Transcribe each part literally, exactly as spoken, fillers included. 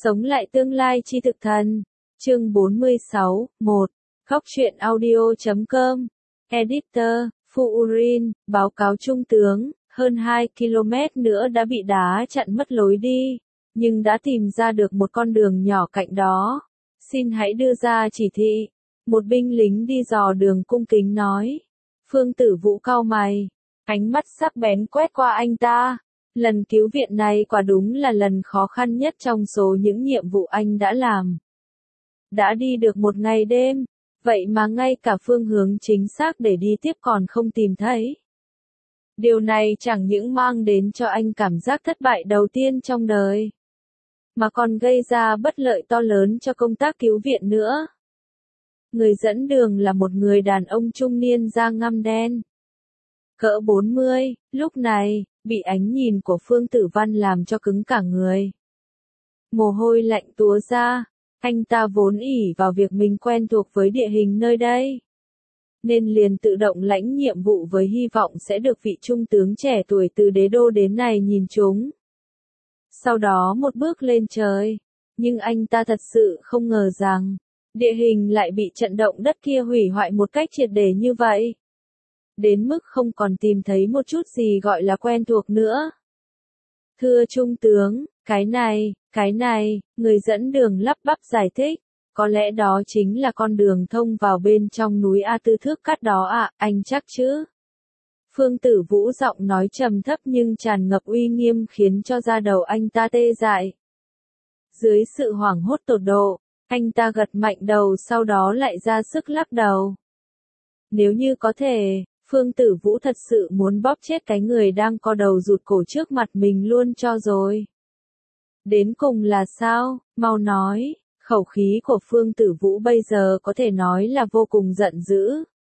Sống lại tương lai chi thực thần. Chương bốn mươi sáu, một. Góc truyện audio chấm com. Editor, Fuurin, báo cáo trung tướng, hơn hai ki lô mét nữa đã bị đá chặn mất lối đi, nhưng đã tìm ra được một con đường nhỏ cạnh đó. Xin hãy đưa ra chỉ thị. Một binh lính đi dò đường cung kính nói. Phương Tử Vũ cau mày, ánh mắt sắc bén quét qua anh ta. Lần cứu viện này quả đúng là lần khó khăn nhất trong số những nhiệm vụ anh đã làm. Đã đi được một ngày đêm, vậy mà ngay cả phương hướng chính xác để đi tiếp còn không tìm thấy. Điều này chẳng những mang đến cho anh cảm giác thất bại đầu tiên trong đời, mà còn gây ra bất lợi to lớn cho công tác cứu viện nữa. Người dẫn đường là một người đàn ông trung niên da ngăm đen, cỡ bốn mươi, lúc này, bị ánh nhìn của Phương Tử Văn làm cho cứng cả người. Mồ hôi lạnh túa ra, anh ta vốn ỷ vào việc mình quen thuộc với địa hình nơi đây, nên liền tự động lãnh nhiệm vụ với hy vọng sẽ được vị trung tướng trẻ tuổi từ đế đô đến này nhìn trúng. Sau đó một bước lên trời, nhưng anh ta thật sự không ngờ rằng, địa hình lại bị trận động đất kia hủy hoại một cách triệt để như vậy. Đến mức không còn tìm thấy một chút gì gọi là quen thuộc nữa. Thưa trung tướng, cái này, cái này, người dẫn đường lắp bắp giải thích, có lẽ đó chính là con đường thông vào bên trong núi A Tư Thước Cát đó ạ, à, anh chắc chứ? Phương Tử Vũ giọng nói trầm thấp nhưng tràn ngập uy nghiêm khiến cho da đầu anh ta tê dại. Dưới sự hoảng hốt tột độ, anh ta gật mạnh đầu sau đó lại ra sức lắc đầu. Nếu như có thể, Phương Tử Vũ thật sự muốn bóp chết cái người đang co đầu rụt cổ trước mặt mình luôn cho rồi. Đến cùng là sao, mau nói, khẩu khí của Phương Tử Vũ bây giờ có thể nói là vô cùng giận dữ.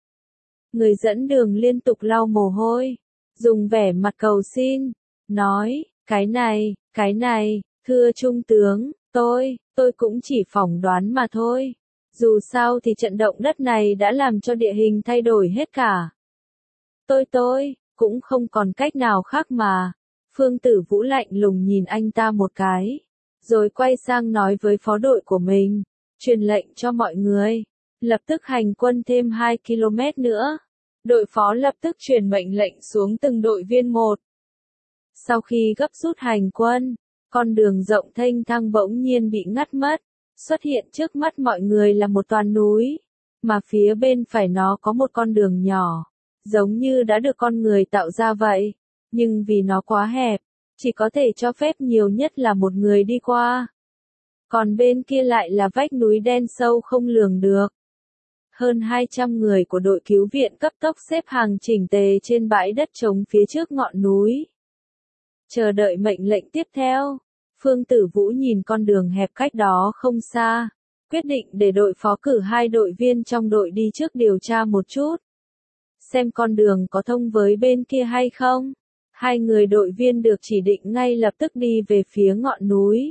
Người dẫn đường liên tục lau mồ hôi, dùng vẻ mặt cầu xin, nói, cái này, cái này, thưa trung tướng, tôi, tôi cũng chỉ phỏng đoán mà thôi. Dù sao thì trận động đất này đã làm cho địa hình thay đổi hết cả. Tôi tôi, cũng không còn cách nào khác mà. Phương Tử Vũ lạnh lùng nhìn anh ta một cái, rồi quay sang nói với phó đội của mình, truyền lệnh cho mọi người, lập tức hành quân thêm hai ki lô mét nữa. Đội phó lập tức truyền mệnh lệnh xuống từng đội viên một. Sau khi gấp rút hành quân, con đường rộng thênh thang bỗng nhiên bị ngắt mất, xuất hiện trước mắt mọi người là một toàn núi, mà phía bên phải nó có một con đường nhỏ, giống như đã được con người tạo ra vậy, nhưng vì nó quá hẹp, chỉ có thể cho phép nhiều nhất là một người đi qua. Còn bên kia lại là vách núi đen sâu không lường được. Hơn hai trăm người của đội cứu viện cấp tốc xếp hàng chỉnh tề trên bãi đất trống phía trước ngọn núi. Chờ đợi mệnh lệnh tiếp theo, Phương Tử Vũ nhìn con đường hẹp cách đó không xa, quyết định để đội phó cử hai đội viên trong đội đi trước điều tra một chút. Xem con đường có thông với bên kia hay không. Hai người đội viên được chỉ định ngay lập tức đi về phía ngọn núi.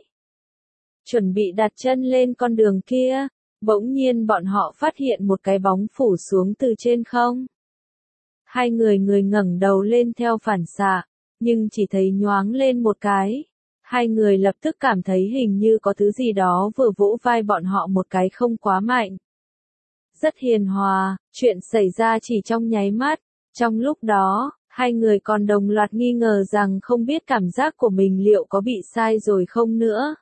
Chuẩn bị đặt chân lên con đường kia, bỗng nhiên bọn họ phát hiện một cái bóng phủ xuống từ trên không. Hai người người ngẩng đầu lên theo phản xạ, nhưng chỉ thấy nhoáng lên một cái. Hai người lập tức cảm thấy hình như có thứ gì đó vừa vỗ vai bọn họ một cái không quá mạnh. Rất hiền hòa, chuyện xảy ra chỉ trong nháy mắt. Trong lúc đó, hai người còn đồng loạt nghi ngờ rằng không biết cảm giác của mình liệu có bị sai rồi không nữa.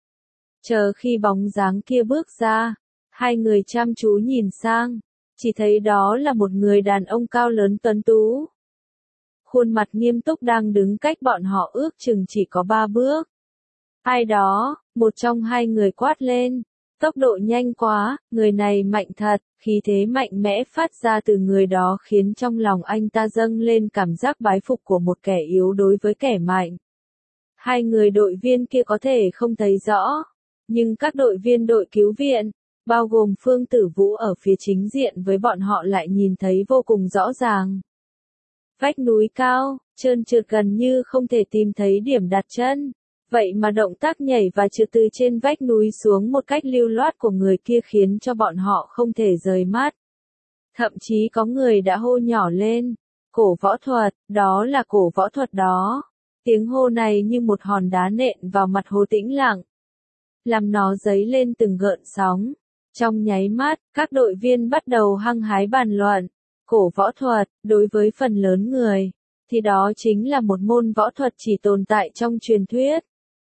Chờ khi bóng dáng kia bước ra, hai người chăm chú nhìn sang, chỉ thấy đó là một người đàn ông cao lớn tuấn tú. Khuôn mặt nghiêm túc đang đứng cách bọn họ ước chừng chỉ có ba bước. Ai đó, một trong hai người quát lên, tốc độ nhanh quá, người này mạnh thật, khí thế mạnh mẽ phát ra từ người đó khiến trong lòng anh ta dâng lên cảm giác bái phục của một kẻ yếu đối với kẻ mạnh. Hai người đội viên kia có thể không thấy rõ, nhưng các đội viên đội cứu viện, bao gồm Phương Tử Vũ ở phía chính diện với bọn họ lại nhìn thấy vô cùng rõ ràng. Vách núi cao, trơn trượt gần như không thể tìm thấy điểm đặt chân. Vậy mà động tác nhảy và trượt từ trên vách núi xuống một cách lưu loát của người kia khiến cho bọn họ không thể rời mắt. Thậm chí có người đã hô nhỏ lên, cổ võ thuật, đó là cổ võ thuật đó. Tiếng hô này như một hòn đá nện vào mặt Hồ Tĩnh Lặng. làm nó dấy lên từng gợn sóng. Trong nháy mắt, các đội viên bắt đầu hăng hái bàn luận. Cổ võ thuật, đối với phần lớn người, thì đó chính là một môn võ thuật chỉ tồn tại trong truyền thuyết.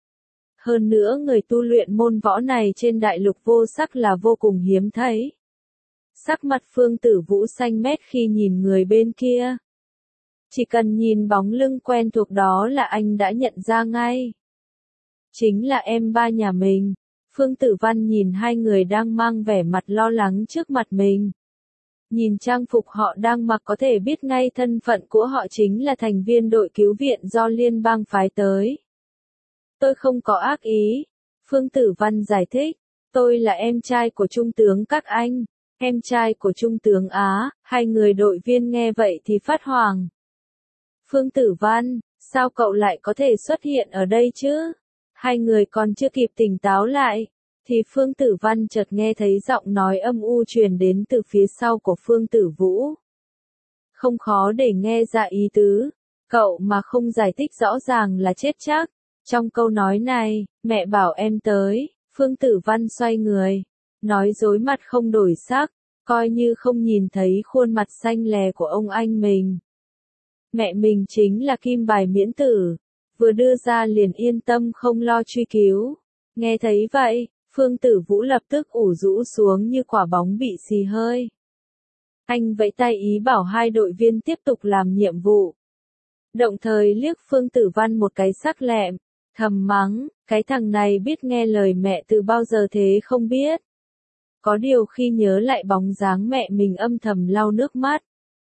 Hơn nữa người tu luyện môn võ này trên đại lục vô sắc là vô cùng hiếm thấy. Sắc mặt Phương Tử Vũ xanh mét khi nhìn người bên kia. Chỉ cần nhìn bóng lưng quen thuộc đó là anh đã nhận ra ngay. Chính là em ba nhà mình. Phương Tử Văn nhìn hai người đang mang vẻ mặt lo lắng trước mặt mình. Nhìn trang phục họ đang mặc có thể biết ngay thân phận của họ chính là thành viên đội cứu viện do liên bang phái tới. Tôi không có ác ý. Phương Tử Văn giải thích. Tôi là em trai của trung tướng các anh. Em trai của trung tướng Á. Hai người đội viên nghe vậy thì phát hoảng. Phương Tử Văn, sao cậu lại có thể xuất hiện ở đây chứ? Hai người còn chưa kịp tỉnh táo lại, thì Phương Tử Văn chợt nghe thấy giọng nói âm u truyền đến từ phía sau của Phương Tử Vũ. Không khó để nghe ra ý tứ, cậu mà không giải thích rõ ràng là chết chắc. Trong câu nói này, mẹ bảo em tới, Phương Tử Văn xoay người, nói dối mặt không đổi sắc, coi như không nhìn thấy khuôn mặt xanh lè của ông anh mình. Mẹ mình chính là kim bài miễn tử, vừa đưa ra liền yên tâm không lo truy cứu. Nghe thấy vậy, Phương Tử Vũ lập tức ủ rũ xuống như quả bóng bị xì hơi. Anh vẫy tay ý bảo hai đội viên tiếp tục làm nhiệm vụ. Đồng thời liếc Phương Tử Văn một cái sắc lẹm, thầm mắng, cái thằng này biết nghe lời mẹ từ bao giờ thế không biết. Có điều khi nhớ lại bóng dáng mẹ mình âm thầm lau nước mắt.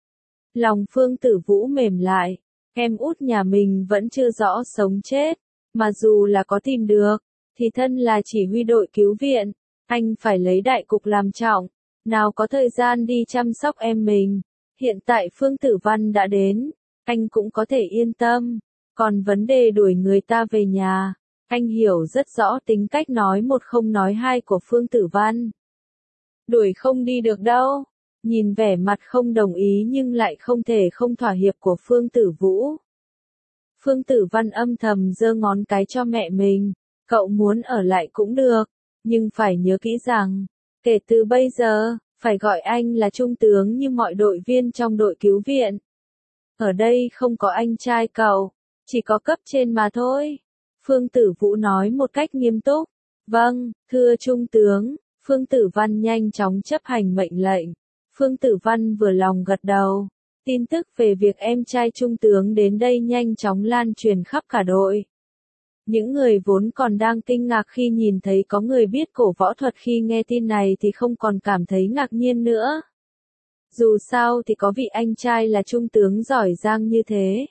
Lòng Phương Tử Vũ mềm lại, em út nhà mình vẫn chưa rõ sống chết, mà dù là có tìm được, thì thân là chỉ huy đội cứu viện, anh phải lấy đại cục làm trọng, nào có thời gian đi chăm sóc em mình. Hiện tại Phương Tử Văn đã đến, anh cũng có thể yên tâm, còn vấn đề đuổi người ta về nhà, anh hiểu rất rõ tính cách nói một không nói hai của Phương Tử Văn. Đuổi không đi được đâu. Nhìn vẻ mặt không đồng ý nhưng lại không thể không thỏa hiệp của Phương Tử Vũ. Phương Tử Văn âm thầm giơ ngón cái cho mẹ mình, cậu muốn ở lại cũng được, nhưng phải nhớ kỹ rằng, kể từ bây giờ, phải gọi anh là trung tướng như mọi đội viên trong đội cứu viện. Ở đây không có anh trai cậu, chỉ có cấp trên mà thôi. Phương Tử Vũ nói một cách nghiêm túc. Vâng, thưa trung tướng. Phương Tử Văn nhanh chóng chấp hành mệnh lệnh. Phương Tử Văn vừa lòng gật đầu. Tin tức về việc em trai trung tướng đến đây nhanh chóng lan truyền khắp cả đội. Những người vốn còn đang kinh ngạc khi nhìn thấy có người biết cổ võ thuật khi nghe tin này thì không còn cảm thấy ngạc nhiên nữa. Dù sao thì có vị anh trai là trung tướng giỏi giang như thế,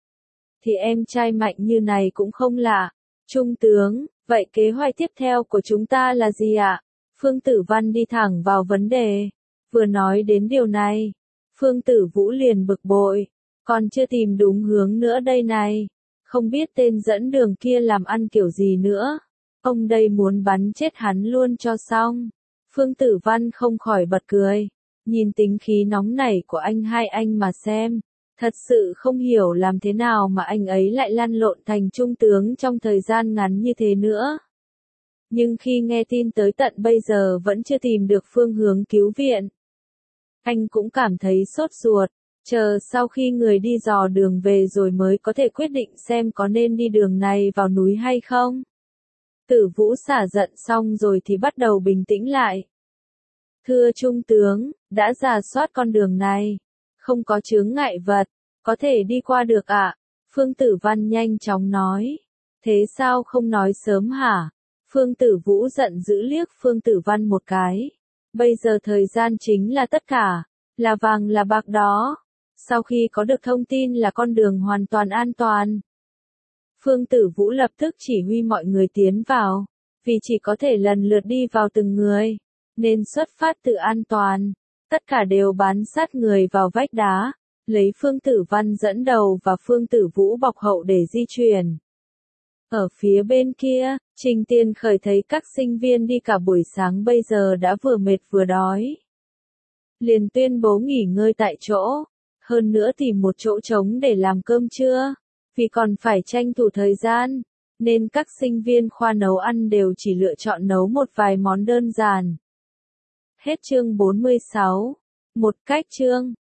thì em trai mạnh như này cũng không lạ. Trung tướng, vậy kế hoạch tiếp theo của chúng ta là gì ạ? Phương Tử Văn đi thẳng vào vấn đề. Vừa nói đến điều này, Phương Tử Vũ liền bực bội. Còn chưa tìm đúng hướng nữa đây này. Không biết tên dẫn đường kia làm ăn kiểu gì nữa. Ông đây muốn bắn chết hắn luôn cho xong. Phương Tử Văn không khỏi bật cười. Nhìn tính khí nóng nảy của anh hai anh mà xem. Thật sự không hiểu làm thế nào mà anh ấy lại lăn lộn thành trung tướng trong thời gian ngắn như thế nữa. Nhưng khi nghe tin tới tận bây giờ vẫn chưa tìm được phương hướng cứu viện, anh cũng cảm thấy sốt ruột, chờ sau khi người đi dò đường về rồi mới có thể quyết định xem có nên đi đường này vào núi hay không. Tử Vũ xả giận xong rồi thì bắt đầu bình tĩnh lại. Thưa trung tướng, đã rà soát con đường này, không có chướng ngại vật, có thể đi qua được ạ. À? Phương Tử Văn nhanh chóng nói. Thế sao không nói sớm hả? Phương Tử Vũ giận dữ liếc Phương Tử Văn một cái. Bây giờ thời gian chính là tất cả, là vàng là bạc đó. Sau khi có được thông tin là con đường hoàn toàn an toàn, Phương Tử Vũ lập tức chỉ huy mọi người tiến vào, vì chỉ có thể lần lượt đi vào từng người, nên xuất phát từ an toàn. Tất cả đều bám sát người vào vách đá, lấy Phương Tử Văn dẫn đầu và Phương Tử Vũ bọc hậu để di chuyển. Ở phía bên kia, Trình Tiền Khởi thấy các sinh viên đi cả buổi sáng bây giờ đã vừa mệt vừa đói. Liền tuyên bố nghỉ ngơi tại chỗ, hơn nữa tìm một chỗ trống để làm cơm trưa, vì còn phải tranh thủ thời gian. nên các sinh viên khoa nấu ăn đều chỉ lựa chọn nấu một vài món đơn giản. Hết chương bốn mươi sáu. Một cách chương